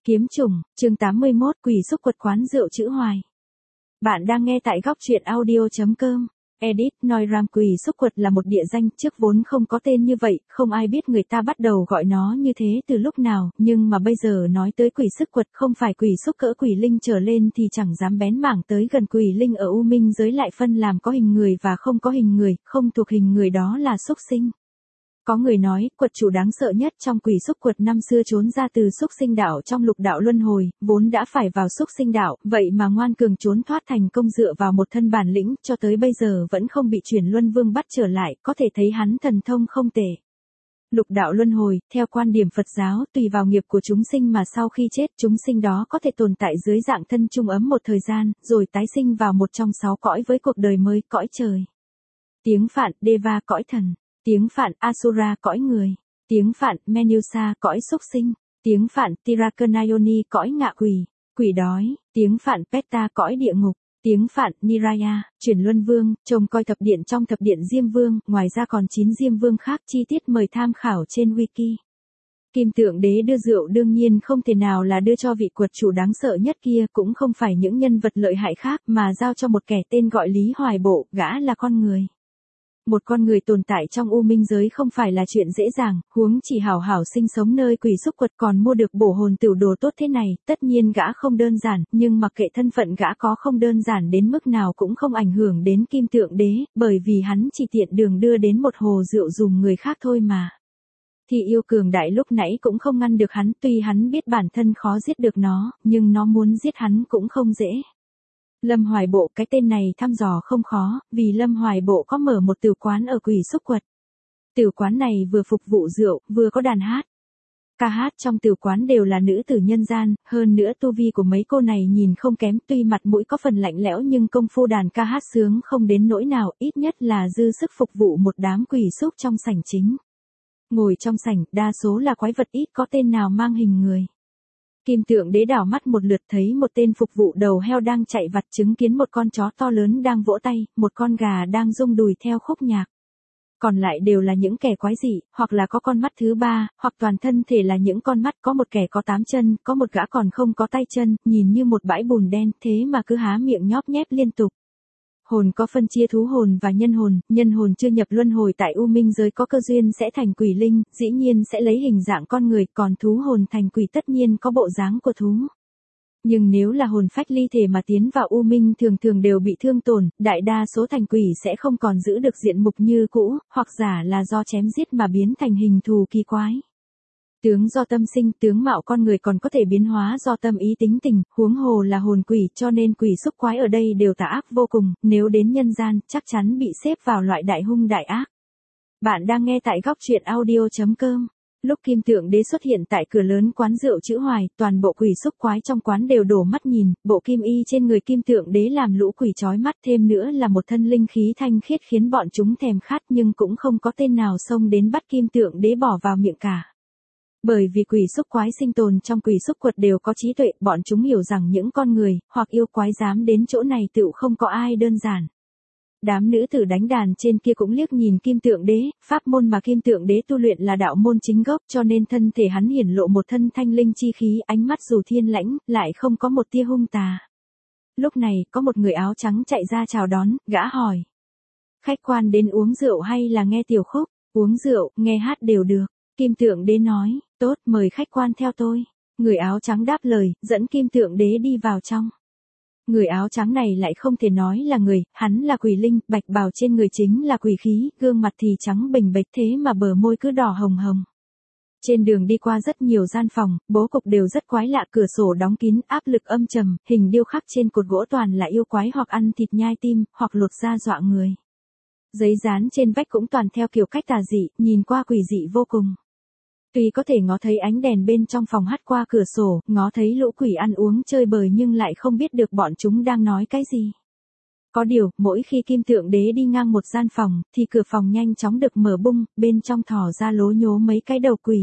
Kiếm chủng, chương 81, quỷ xúc quật quán rượu chữ Hoài. Bạn đang nghe tại góc truyện audio.com. Edit, Noiram quỷ xúc quật là một địa danh trước vốn không có tên như vậy, không ai biết người ta bắt đầu gọi nó như thế từ lúc nào, nhưng mà bây giờ nói tới quỷ xúc quật không phải quỷ xúc cỡ quỷ linh trở lên thì chẳng dám bén mảng tới gần quỷ linh ở U Minh giới lại phân làm có hình người và không có hình người, không thuộc hình người đó là xúc sinh. Có người nói, quật chủ đáng sợ nhất trong quỷ xúc quật năm xưa trốn ra từ xúc sinh đạo trong lục đạo luân hồi, vốn đã phải vào xúc sinh đạo, vậy mà ngoan cường trốn thoát thành công dựa vào một thân bản lĩnh, cho tới bây giờ vẫn không bị chuyển luân vương bắt trở lại, có thể thấy hắn thần thông không tệ. Lục đạo luân hồi, theo quan điểm Phật giáo, tùy vào nghiệp của chúng sinh mà sau khi chết, chúng sinh đó có thể tồn tại dưới dạng thân chung ấm một thời gian, rồi tái sinh vào một trong 6 cõi với cuộc đời mới, cõi trời. Tiếng Phạn, Deva, cõi thần. Tiếng Phạn, Asura, cõi người. Tiếng Phạn, Menusa, cõi súc sinh. Tiếng Phạn, Tirakanayoni, cõi ngạ quỷ, quỷ đói. Tiếng Phạn, Petta, cõi địa ngục. Tiếng Phạn, Niraya, chuyển luân vương, trông coi thập điện trong thập điện Diêm Vương, ngoài ra còn 9 Diêm Vương khác, chi tiết mời tham khảo trên wiki. Kim Tượng Đế đưa rượu đương nhiên không thể nào là đưa cho vị quật chủ đáng sợ nhất kia, cũng không phải những nhân vật lợi hại khác mà giao cho một kẻ tên gọi Lý Hoài Bộ, gã là con người. Một con người tồn tại trong U Minh giới không phải là chuyện dễ dàng, huống chỉ hảo hảo sinh sống nơi quỷ xúc quật còn mua được bổ hồn tửu đồ tốt thế này, tất nhiên gã không đơn giản, nhưng mặc kệ thân phận gã có không đơn giản đến mức nào cũng không ảnh hưởng đến Kim Tượng Đế, bởi vì hắn chỉ tiện đường đưa đến một hồ rượu dùm người khác thôi mà. Thì yêu cường đại lúc nãy cũng không ngăn được hắn, tuy hắn biết bản thân khó giết được nó, nhưng nó muốn giết hắn cũng không dễ. Lâm Hoài Bộ, cái tên này thăm dò không khó, vì Lâm Hoài Bộ có mở một tửu quán ở quỷ xúc quật. Tửu quán này vừa phục vụ rượu, vừa có đàn hát. Ca hát trong tửu quán đều là nữ tử nhân gian, hơn nữa tu vi của mấy cô này nhìn không kém, tuy mặt mũi có phần lạnh lẽo nhưng công phu đàn ca hát sướng không đến nỗi nào, ít nhất là dư sức phục vụ một đám quỷ xúc trong sảnh chính. Ngồi trong sảnh, đa số là quái vật, ít có tên nào mang hình người. Kim Tượng Đế đảo mắt một lượt thấy một tên phục vụ đầu heo đang chạy vặt, chứng kiến một con chó to lớn đang vỗ tay, một con gà đang rung đùi theo khúc nhạc. Còn lại đều là những kẻ quái dị, hoặc là có con mắt thứ ba, hoặc toàn thân thể là những con mắt, có một kẻ có 8 chân, có một gã còn không có tay chân, nhìn như một bãi bùn đen, thế mà cứ há miệng nhóp nhép liên tục. Hồn có phân chia thú hồn và nhân hồn chưa nhập luân hồi tại U Minh giới có cơ duyên sẽ thành quỷ linh, dĩ nhiên sẽ lấy hình dạng con người, còn thú hồn thành quỷ tất nhiên có bộ dáng của thú. Nhưng nếu là hồn phách ly thể mà tiến vào U Minh thường thường đều bị thương tổn, đại đa số thành quỷ sẽ không còn giữ được diện mục như cũ, hoặc giả là do chém giết mà biến thành hình thù kỳ quái. Tướng do tâm sinh, tướng mạo con người còn có thể biến hóa do tâm ý tính tình, huống hồ là hồn quỷ, cho nên quỷ xúc quái ở đây đều tà ác vô cùng, nếu đến nhân gian, chắc chắn bị xếp vào loại đại hung đại ác. Bạn đang nghe tại góc truyện audio.com. Lúc Kim Tượng Đế xuất hiện tại cửa lớn quán rượu chữ Hoài, toàn bộ quỷ xúc quái trong quán đều đổ mắt nhìn, bộ kim y trên người Kim Tượng Đế làm lũ quỷ chói mắt, thêm nữa là một thân linh khí thanh khiết khiến bọn chúng thèm khát, nhưng cũng không có tên nào xông đến bắt Kim Tượng Đế bỏ vào miệng cả. Bởi vì quỷ xúc quái sinh tồn trong quỷ xúc quật đều có trí tuệ, bọn chúng hiểu rằng những con người, hoặc yêu quái dám đến chỗ này tựu không có ai đơn giản. Đám nữ tử đánh đàn trên kia cũng liếc nhìn Kim Tượng Đế, pháp môn mà Kim Tượng Đế tu luyện là đạo môn chính gốc, cho nên thân thể hắn hiển lộ một thân thanh linh chi khí, ánh mắt dù thiên lãnh, lại không có một tia hung tà. Lúc này, có một người áo trắng chạy ra chào đón, gã hỏi. Khách quan đến uống rượu hay là nghe tiểu khúc? Uống rượu, nghe hát đều được. Kim Tượng Đế nói, tốt, mời khách quan theo tôi. Người áo trắng đáp lời, dẫn Kim Tượng Đế đi vào trong. Người áo trắng này lại không thể nói là người, hắn là quỷ linh, bạch bào trên người chính là quỷ khí, gương mặt thì trắng bềnh bệch thế mà bờ môi cứ đỏ hồng hồng. Trên đường đi qua rất nhiều gian phòng, bố cục đều rất quái lạ, cửa sổ đóng kín, áp lực âm trầm, hình điêu khắc trên cột gỗ toàn là yêu quái hoặc ăn thịt nhai tim, hoặc lột da dọa người. Giấy dán trên vách cũng toàn theo kiểu cách tà dị, nhìn qua quỷ dị vô cùng. Tuy có thể ngó thấy ánh đèn bên trong phòng hắt qua cửa sổ, ngó thấy lũ quỷ ăn uống chơi bời nhưng lại không biết được bọn chúng đang nói cái gì. Có điều, mỗi khi Kim Tượng Đế đi ngang một gian phòng, thì cửa phòng nhanh chóng được mở bung, bên trong thò ra lố nhố mấy cái đầu quỷ.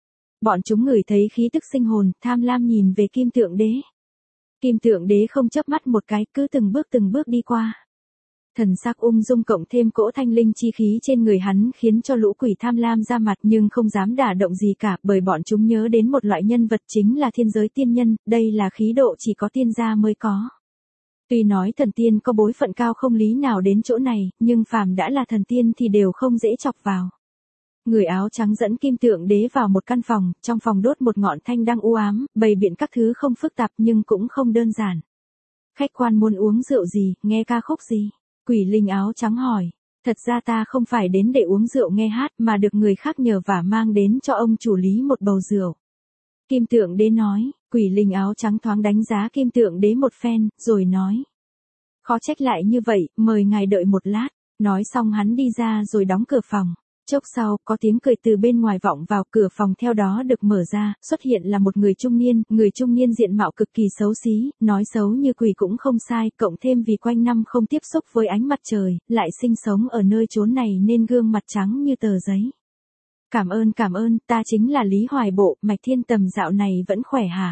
Bọn chúng ngửi thấy khí tức sinh hồn, tham lam nhìn về Kim Tượng Đế. Kim Tượng Đế không chớp mắt một cái, cứ từng bước đi qua. Thần sắc ung dung cộng thêm cỗ thanh linh chi khí trên người hắn khiến cho lũ quỷ tham lam ra mặt nhưng không dám đả động gì cả, bởi bọn chúng nhớ đến một loại nhân vật chính là thiên giới tiên nhân, đây là khí độ chỉ có tiên gia mới có. Tuy nói thần tiên có bối phận cao không lý nào đến chỗ này, nhưng phàm đã là thần tiên thì đều không dễ chọc vào. Người áo trắng dẫn Kim Tượng Đế vào một căn phòng, trong phòng đốt một ngọn thanh đăng u ám, bày biện các thứ không phức tạp nhưng cũng không đơn giản. Khách quan muốn uống rượu gì, nghe ca khúc gì? Quỷ linh áo trắng hỏi. Thật ra ta không phải đến để uống rượu nghe hát mà được người khác nhờ vả mang đến cho ông chủ lý một bầu rượu. Kim Tượng Đế nói, quỷ linh áo trắng thoáng đánh giá Kim Tượng Đế một phen, rồi nói. Khó trách lại như vậy, mời ngài đợi một lát. Nói xong hắn đi ra rồi đóng cửa phòng. Chốc sau, có tiếng cười từ bên ngoài vọng vào, cửa phòng theo đó được mở ra, xuất hiện là một người trung niên diện mạo cực kỳ xấu xí, nói xấu như quỷ cũng không sai, cộng thêm vì quanh năm không tiếp xúc với ánh mặt trời, lại sinh sống ở nơi chốn này nên gương mặt trắng như tờ giấy. Cảm ơn, ta chính là Lý Hoài Bộ, Mạch Thiên Tầm dạo này vẫn khỏe hả?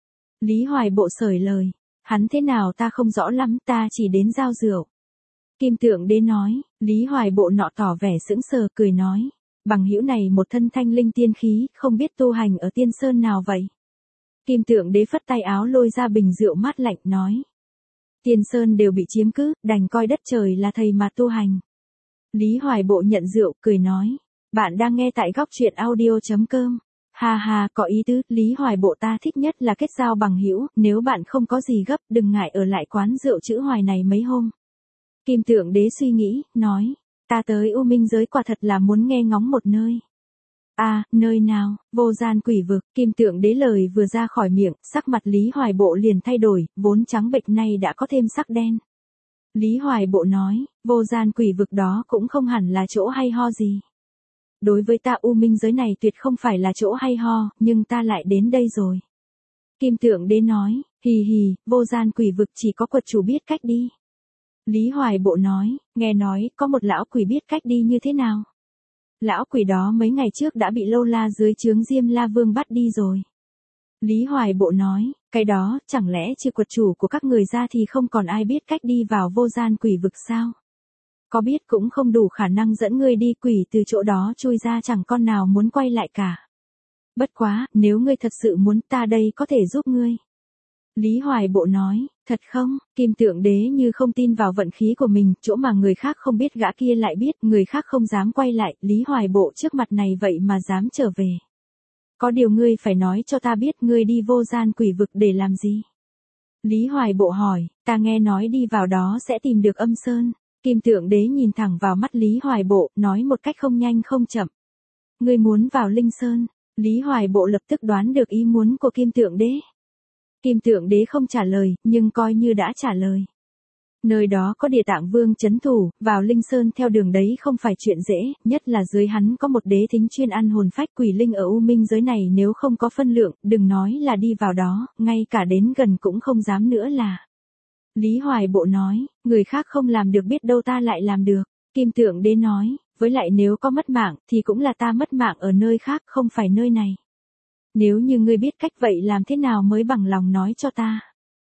Lý Hoài Bộ sởi lời, hắn thế nào ta không rõ lắm, ta chỉ đến giao rượu. Kim Tượng Đế nói, Lý Hoài Bộ nọ tỏ vẻ sững sờ cười nói, bằng hữu này một thân thanh linh tiên khí, không biết tu hành ở tiên sơn nào vậy? Kim Tượng Đế phất tay áo lôi ra bình rượu mát lạnh nói, tiên sơn đều bị chiếm cứ, đành coi đất trời là thầy mà tu hành. Lý Hoài Bộ nhận rượu cười nói, bạn đang nghe tại góc truyện audio.com. Ha ha, có ý tứ, Lý Hoài Bộ ta thích nhất là kết giao bằng hữu, nếu bạn không có gì gấp, đừng ngại ở lại quán rượu Chữ Hoài này mấy hôm. Kim Tượng Đế suy nghĩ, nói, ta tới U Minh giới quả thật là muốn nghe ngóng một nơi. À, nơi nào? Vô Gian Quỷ Vực. Kim Tượng Đế lời vừa ra khỏi miệng, sắc mặt Lý Hoài Bộ liền thay đổi, vốn trắng bệch nay đã có thêm sắc đen. Lý Hoài Bộ nói, Vô Gian Quỷ Vực đó cũng không hẳn là chỗ hay ho gì. Đối với ta U Minh giới này tuyệt không phải là chỗ hay ho, nhưng ta lại đến đây rồi. Kim Tượng Đế nói, hì hì, Vô Gian Quỷ Vực chỉ có quật chủ biết cách đi. Lý Hoài Bộ nói, nghe nói, có một lão quỷ biết cách đi như thế nào. Lão quỷ đó mấy ngày trước đã bị Lâu La dưới trướng Diêm La Vương bắt đi rồi. Lý Hoài Bộ nói, cái đó, chẳng lẽ trừ quật chủ của các người ra thì không còn ai biết cách đi vào Vô Gian Quỷ Vực sao? Có biết cũng không đủ khả năng dẫn ngươi đi, quỷ từ chỗ đó chui ra chẳng con nào muốn quay lại cả. Bất quá, nếu ngươi thật sự muốn, ta đây có thể giúp ngươi. Lý Hoài Bộ nói, thật không? Kim Tượng Đế như không tin vào vận khí của mình, chỗ mà người khác không biết gã kia lại biết, người khác không dám quay lại, Lý Hoài Bộ trước mặt này vậy mà dám trở về. Có điều ngươi phải nói cho ta biết ngươi đi Vô Gian Quỷ Vực để làm gì? Lý Hoài Bộ hỏi, ta nghe nói đi vào đó sẽ tìm được âm sơn. Kim Tượng Đế nhìn thẳng vào mắt Lý Hoài Bộ, nói một cách không nhanh không chậm. Ngươi muốn vào Linh Sơn? Lý Hoài Bộ lập tức đoán được ý muốn của Kim Tượng Đế. Kim Tượng Đế không trả lời, nhưng coi như đã trả lời. Nơi đó có Địa Tạng Vương trấn thủ, vào Linh Sơn theo đường đấy không phải chuyện dễ, nhất là dưới hắn có một đế thính chuyên ăn hồn phách quỷ linh ở U Minh giới này, nếu không có phân lượng, đừng nói là đi vào đó, ngay cả đến gần cũng không dám nữa là. Lý Hoài Bộ nói, người khác không làm được biết đâu ta lại làm được. Kim Tượng Đế nói, với lại nếu có mất mạng thì cũng là ta mất mạng ở nơi khác, không phải nơi này. Nếu như ngươi biết cách vậy làm thế nào mới bằng lòng nói cho ta.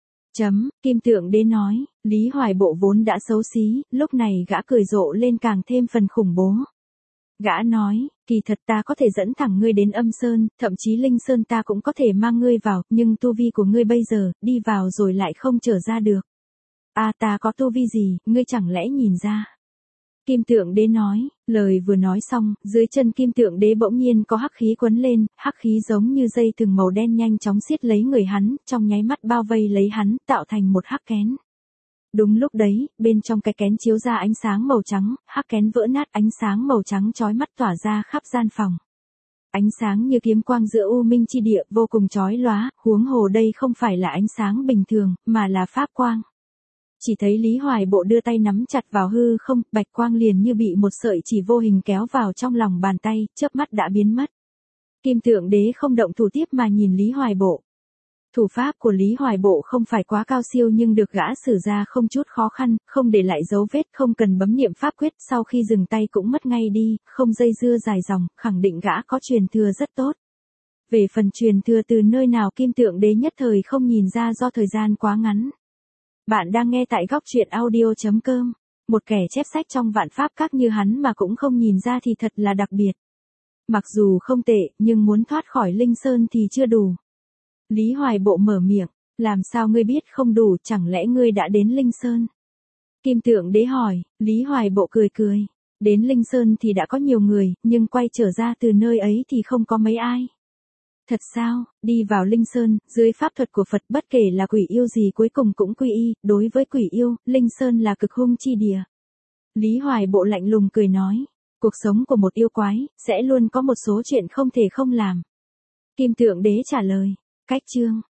Kim Tượng Đế nói, Lý Hoài Bộ vốn đã xấu xí, lúc này gã cười rộ lên càng thêm phần khủng bố. Gã nói, kỳ thật ta có thể dẫn thẳng ngươi đến âm sơn, thậm chí Linh Sơn ta cũng có thể mang ngươi vào, nhưng tu vi của ngươi bây giờ, đi vào rồi lại không trở ra được. À ta có tu vi gì, ngươi chẳng lẽ nhìn ra? Kim Tượng Đế nói, lời vừa nói xong, dưới chân Kim Tượng Đế bỗng nhiên có hắc khí quấn lên, hắc khí giống như dây thừng màu đen nhanh chóng siết lấy người hắn, trong nháy mắt bao vây lấy hắn, tạo thành một hắc kén. Đúng lúc đấy, bên trong cái kén chiếu ra ánh sáng màu trắng, hắc kén vỡ nát, ánh sáng màu trắng chói mắt tỏa ra khắp gian phòng. Ánh sáng như kiếm quang giữa U Minh chi địa, vô cùng chói lóa, huống hồ đây không phải là ánh sáng bình thường, mà là pháp quang. Chỉ thấy Lý Hoài Bộ đưa tay nắm chặt vào hư không, bạch quang liền như bị một sợi chỉ vô hình kéo vào trong lòng bàn tay, chớp mắt đã biến mất. Kim Tượng Đế không động thủ tiếp mà nhìn Lý Hoài Bộ. Thủ pháp của Lý Hoài Bộ không phải quá cao siêu nhưng được gã sử ra không chút khó khăn, không để lại dấu vết, không cần bấm niệm pháp quyết, sau khi dừng tay cũng mất ngay đi, không dây dưa dài dòng, khẳng định gã có truyền thừa rất tốt. Về phần truyền thừa từ nơi nào Kim Tượng Đế nhất thời không nhìn ra do thời gian quá ngắn. Bạn đang nghe tại góc truyện audio.com. Một kẻ chép sách trong vạn pháp các như hắn mà cũng không nhìn ra thì thật là đặc biệt. Mặc dù không tệ, nhưng muốn thoát khỏi Linh Sơn thì chưa đủ. Lý Hoài Bộ mở miệng, làm sao ngươi biết không đủ, chẳng lẽ ngươi đã đến Linh Sơn? Kim Tượng Đế hỏi, Lý Hoài Bộ cười cười. Đến Linh Sơn thì đã có nhiều người, nhưng quay trở ra từ nơi ấy thì không có mấy ai. Thật sao, đi vào Linh Sơn, dưới pháp thuật của Phật bất kể là quỷ yêu gì cuối cùng cũng quy y, đối với quỷ yêu, Linh Sơn là cực hung chi địa. Lý Hoài Bộ lạnh lùng cười nói, cuộc sống của một yêu quái, sẽ luôn có một số chuyện không thể không làm. Kim Tượng Đế trả lời, cách chương.